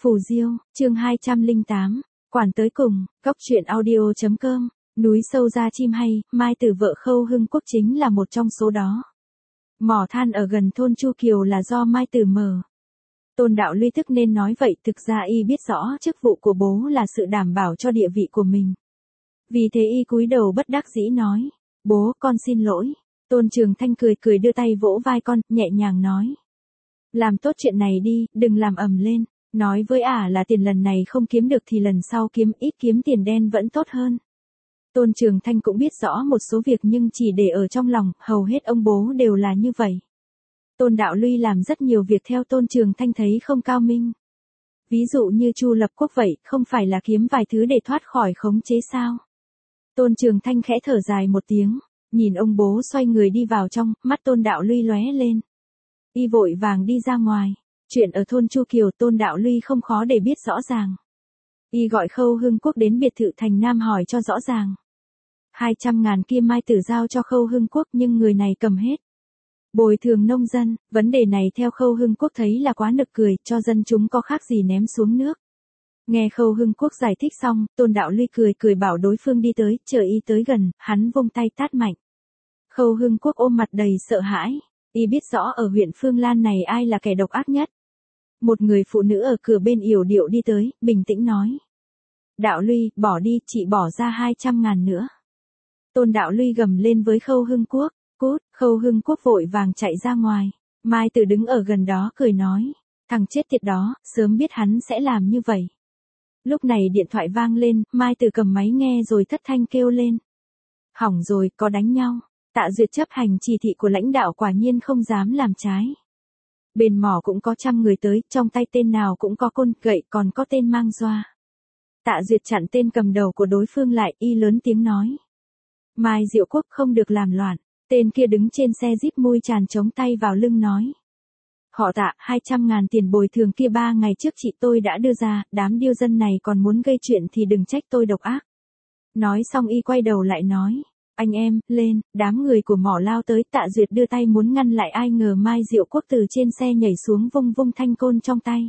Phù Diêu, chương 208, quản tới cùng, góc truyện audio.com, núi sâu ra chim hay, Mai Tử vợ Khâu Hưng Quốc chính là một trong số đó. Mỏ than ở gần thôn Chu Kiều là do Mai Tử mở. Tôn Đạo Luy tức nên nói vậy, thực ra y biết rõ chức vụ của bố là sự đảm bảo cho địa vị của mình. Vì thế y cúi đầu bất đắc dĩ nói, bố con xin lỗi. Tôn Trường Thanh cười cười đưa tay vỗ vai con, nhẹ nhàng nói. Làm tốt chuyện này đi, đừng làm ầm lên. Nói với là tiền lần này không kiếm được thì lần sau kiếm ít, kiếm tiền đen vẫn tốt hơn. Tôn Trường Thanh cũng biết rõ một số việc nhưng chỉ để ở trong lòng, hầu hết ông bố đều là như vậy. Tôn Đạo Luy làm rất nhiều việc theo Tôn Trường Thanh thấy không cao minh. Ví dụ như Chu Lập Quốc vậy, không phải là kiếm vài thứ để thoát khỏi khống chế sao? Tôn Trường Thanh khẽ thở dài một tiếng, nhìn ông bố xoay người đi vào trong, mắt Tôn Đạo Luy lóe lên. Y vội vàng đi ra ngoài. Chuyện ở thôn Chu Kiều Tôn Đạo Luy không khó để biết rõ ràng. Y gọi Khâu Hưng Quốc đến biệt thự thành Nam hỏi cho rõ ràng. 200.000 kia Mai Tử giao cho Khâu Hưng Quốc nhưng người này cầm hết. Bồi thường nông dân, vấn đề này theo Khâu Hưng Quốc thấy là quá nực cười, cho dân chúng có khác gì ném xuống nước. Nghe Khâu Hưng Quốc giải thích xong, Tôn Đạo Luy cười cười bảo đối phương đi tới, chờ y tới gần, hắn vung tay tát mạnh. Khâu Hưng Quốc ôm mặt đầy sợ hãi, y biết rõ ở huyện Phương Lan này ai là kẻ độc ác nhất. Một người phụ nữ ở cửa bên yểu điệu đi tới, bình tĩnh nói. Đạo Luy, bỏ đi, chị bỏ ra 200.000 nữa. Tôn Đạo Luy gầm lên với Khâu Hưng Quốc, cút, Khâu Hưng Quốc vội vàng chạy ra ngoài. Mai Tử đứng ở gần đó cười nói, thằng chết tiệt đó, sớm biết hắn sẽ làm như vậy. Lúc này điện thoại vang lên, Mai Tử cầm máy nghe rồi thất thanh kêu lên. Hỏng rồi, có đánh nhau. Tạ Duyệt chấp hành chỉ thị của lãnh đạo quả nhiên không dám làm trái. Bên mỏ cũng có 100 người tới, trong tay tên nào cũng có côn, gậy, còn có tên mang doa. Tạ Duyệt chặn tên cầm đầu của đối phương lại, y lớn tiếng nói. Mai Diệu Quốc không được làm loạn. Tên kia đứng trên xe jeep mui tràn chống tay vào lưng nói. Họ Tạ, 200.000 tiền bồi thường kia 3 ngày trước chị tôi đã đưa ra, đám điêu dân này còn muốn gây chuyện thì đừng trách tôi độc ác. Nói xong y quay đầu lại nói. Anh em, lên, đám người của mỏ lao tới. Tạ Duyệt đưa tay muốn ngăn lại, ai ngờ Mai Diệu Quốc từ trên xe nhảy xuống vung vung thanh côn trong tay.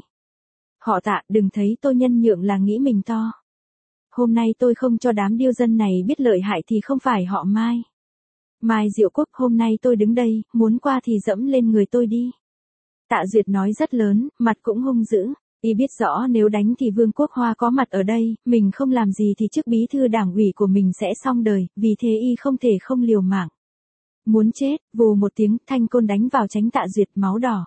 Họ Tạ, đừng thấy tôi nhân nhượng là nghĩ mình to. Hôm nay tôi không cho đám điêu dân này biết lợi hại thì không phải họ Mai. Mai Diệu Quốc, hôm nay tôi đứng đây, muốn qua thì dẫm lên người tôi đi. Tạ Duyệt nói rất lớn, mặt cũng hung dữ. Y biết rõ nếu đánh thì Vương Quốc Hoa có mặt ở đây, mình không làm gì thì chức bí thư đảng ủy của mình sẽ xong đời, vì thế y không thể không liều mạng. Muốn chết, vù một tiếng, thanh côn đánh vào trán Tạ Duyệt, máu đỏ.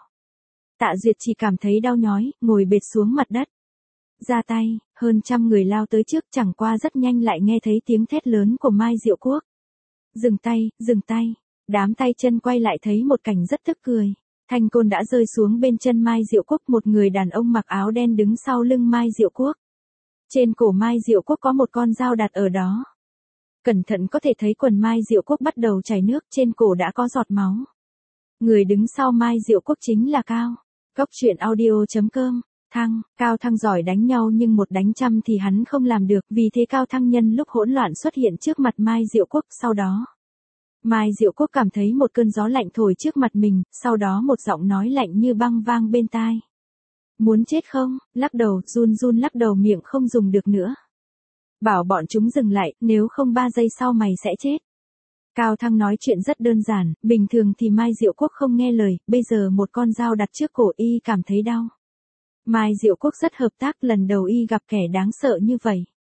Tạ Duyệt chỉ cảm thấy đau nhói, ngồi bệt xuống mặt đất. Ra tay, hơn 100 người lao tới trước, chẳng qua rất nhanh lại nghe thấy tiếng thét lớn của Mai Diệu Quốc. Dừng tay, dừng tay. Đám tay chân quay lại thấy một cảnh rất tức cười. Thanh côn đã rơi xuống bên chân Mai Diệu Quốc, một người đàn ông mặc áo đen đứng sau lưng Mai Diệu Quốc. Trên cổ Mai Diệu Quốc có một con dao đặt ở đó. Cẩn thận có thể thấy quần Mai Diệu Quốc bắt đầu chảy nước, trên cổ đã có giọt máu. Người đứng sau Mai Diệu Quốc chính là Cao. Góc truyện audio.com. Cao Thăng giỏi đánh nhau nhưng một đánh trăm thì hắn không làm được, vì thế Cao Thăng nhân lúc hỗn loạn xuất hiện trước mặt Mai Diệu Quốc, sau đó. Mai Diệu Quốc cảm thấy một cơn gió lạnh thổi trước mặt mình, sau đó một giọng nói lạnh như băng vang bên tai. Muốn chết không? Lắc đầu, run run lắc đầu, miệng không dùng được nữa. Bảo bọn chúng dừng lại, nếu không 3 giây sau mày sẽ chết. Cao Thăng nói chuyện rất đơn giản, bình thường thì Mai Diệu Quốc không nghe lời, bây giờ một con dao đặt trước cổ y cảm thấy đau. Mai Diệu Quốc rất hợp tác, lần đầu y gặp kẻ đáng sợ như vậy.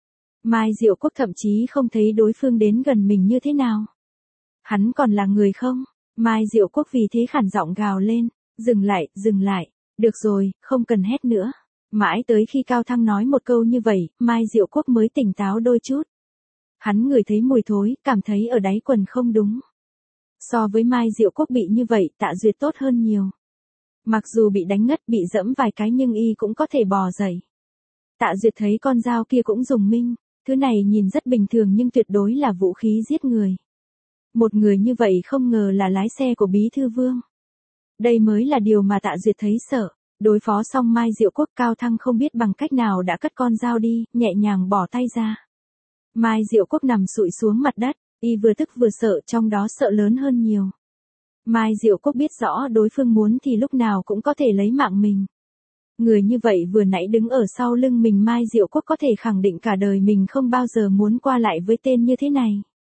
Mai Diệu Quốc thậm chí không thấy đối phương đến gần mình như thế nào. Hắn còn là người không? Mai Diệu Quốc vì thế khản giọng gào lên, dừng lại, được rồi, không cần hét nữa. Mãi tới khi Cao Thăng nói một câu như vậy, Mai Diệu Quốc mới tỉnh táo đôi chút. Hắn ngửi thấy mùi thối, cảm thấy ở đáy quần không đúng. So với Mai Diệu Quốc bị như vậy, Tạ Duyệt tốt hơn nhiều. Mặc dù bị đánh ngất, bị dẫm vài cái nhưng y cũng có thể bò dậy. Tạ Duyệt thấy con dao kia cũng dùng minh, thứ này nhìn rất bình thường nhưng tuyệt đối là vũ khí giết người. Một người như vậy không ngờ là lái xe của Bí Thư Vương. Đây mới là điều mà Tạ Duyệt thấy sợ. Đối phó xong Mai Diệu Quốc, Cao Thăng không biết bằng cách nào đã cất con dao đi, nhẹ nhàng bỏ tay ra. Mai Diệu Quốc nằm sụi xuống mặt đất, y vừa tức vừa sợ, trong đó sợ lớn hơn nhiều. Mai Diệu Quốc biết rõ đối phương muốn thì lúc nào cũng có thể lấy mạng mình. Người như vậy vừa nãy đứng ở sau lưng mình Mai Diệu Quốc có thể khẳng định cả đời mình không bao giờ muốn qua lại với tên như thế này.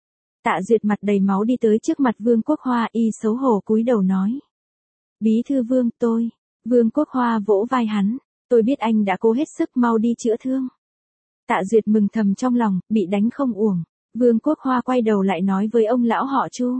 Tạ Duyệt mặt đầy máu đi tới trước mặt Vương Quốc Hoa, y xấu hổ cúi đầu nói. Bí thư Vương, tôi. Vương Quốc Hoa vỗ vai hắn. Tôi biết anh đã cố hết sức, mau đi chữa thương. Tạ Duyệt mừng thầm trong lòng, bị đánh không uổng. Vương Quốc Hoa quay đầu lại nói với ông lão họ Chu.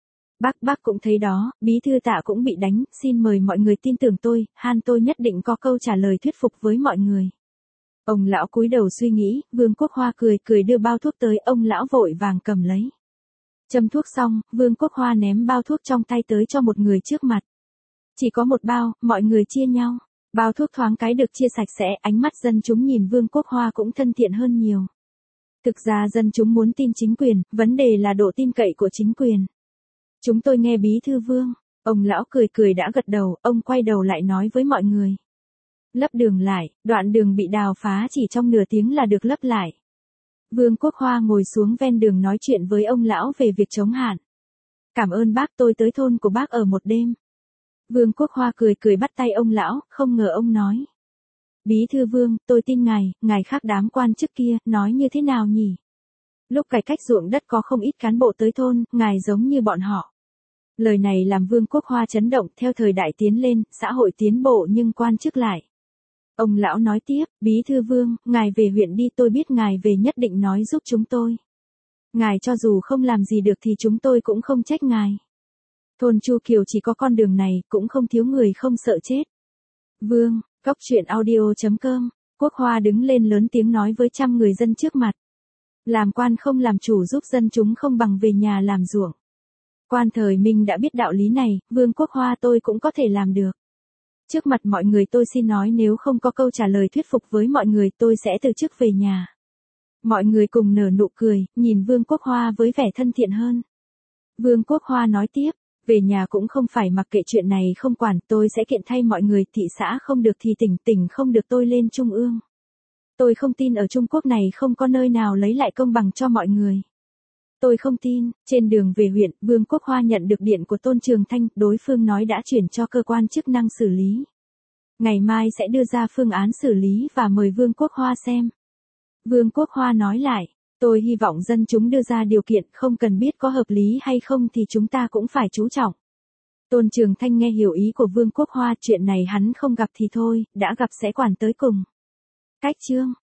Bác cũng thấy đó, bí thư Tạ cũng bị đánh, xin mời mọi người tin tưởng tôi, tôi nhất định có câu trả lời thuyết phục với mọi người. Ông lão cúi đầu suy nghĩ, Vương Quốc Hoa cười đưa bao thuốc tới, ông lão vội vàng cầm lấy. Châm thuốc xong, Vương Quốc Hoa ném bao thuốc trong tay tới cho một người trước mặt. Chỉ có một bao, mọi người chia nhau. Bao thuốc thoáng cái được chia sạch sẽ, ánh mắt dân chúng nhìn Vương Quốc Hoa cũng thân thiện hơn nhiều. Thực ra dân chúng muốn tin chính quyền, vấn đề là độ tin cậy của chính quyền. Chúng tôi nghe bí thư Vương. Ông lão cười đã gật đầu, ông quay đầu lại nói với mọi người. Lấp đường lại, đoạn đường bị đào phá chỉ trong nửa tiếng là được lấp lại. Vương Quốc Hoa ngồi xuống ven đường nói chuyện với ông lão về việc chống hạn. Cảm ơn bác, tôi tới thôn của bác ở một đêm. Vương Quốc Hoa cười bắt tay ông lão, không ngờ ông nói. Bí thư Vương, tôi tin ngài khác đám quan chức kia, nói như thế nào nhỉ? Lúc cải cách ruộng đất có không ít cán bộ tới thôn, ngài giống như bọn họ. Lời này làm Vương Quốc Hoa chấn động, theo thời đại tiến lên, xã hội tiến bộ nhưng quan chức lại. Ông lão nói tiếp, bí thư Vương, ngài về huyện đi, tôi biết ngài về nhất định nói giúp chúng tôi. Ngài cho dù không làm gì được thì chúng tôi cũng không trách ngài. Thôn Chu Kiều chỉ có con đường này, cũng không thiếu người không sợ chết. Vương, Góc Chuyện Audio.com, Quốc Hoa đứng lên lớn tiếng nói với trăm người dân trước mặt. Làm quan không làm chủ giúp dân chúng không bằng về nhà làm ruộng. Quan thời Minh đã biết đạo lý này, Vương Quốc Hoa tôi cũng có thể làm được. Trước mặt mọi người tôi xin nói nếu không có câu trả lời thuyết phục với mọi người tôi sẽ từ chức về nhà. Mọi người cùng nở nụ cười, nhìn Vương Quốc Hoa với vẻ thân thiện hơn. Vương Quốc Hoa nói tiếp, về nhà cũng không phải mặc kệ chuyện này không quản, tôi sẽ kiện thay mọi người, thị xã không được thì tỉnh không được tôi lên trung ương. Tôi không tin ở Trung Quốc này không có nơi nào lấy lại công bằng cho mọi người. Tôi không tin. Trên đường về huyện, Vương Quốc Hoa nhận được điện của Tôn Trường Thanh, đối phương nói đã chuyển cho cơ quan chức năng xử lý. Ngày mai sẽ đưa ra phương án xử lý và mời Vương Quốc Hoa xem. Vương Quốc Hoa nói lại, tôi hy vọng dân chúng đưa ra điều kiện, không cần biết có hợp lý hay không thì chúng ta cũng phải chú trọng. Tôn Trường Thanh nghe hiểu ý của Vương Quốc Hoa, chuyện này hắn không gặp thì thôi, đã gặp sẽ quản tới cùng. Cách chương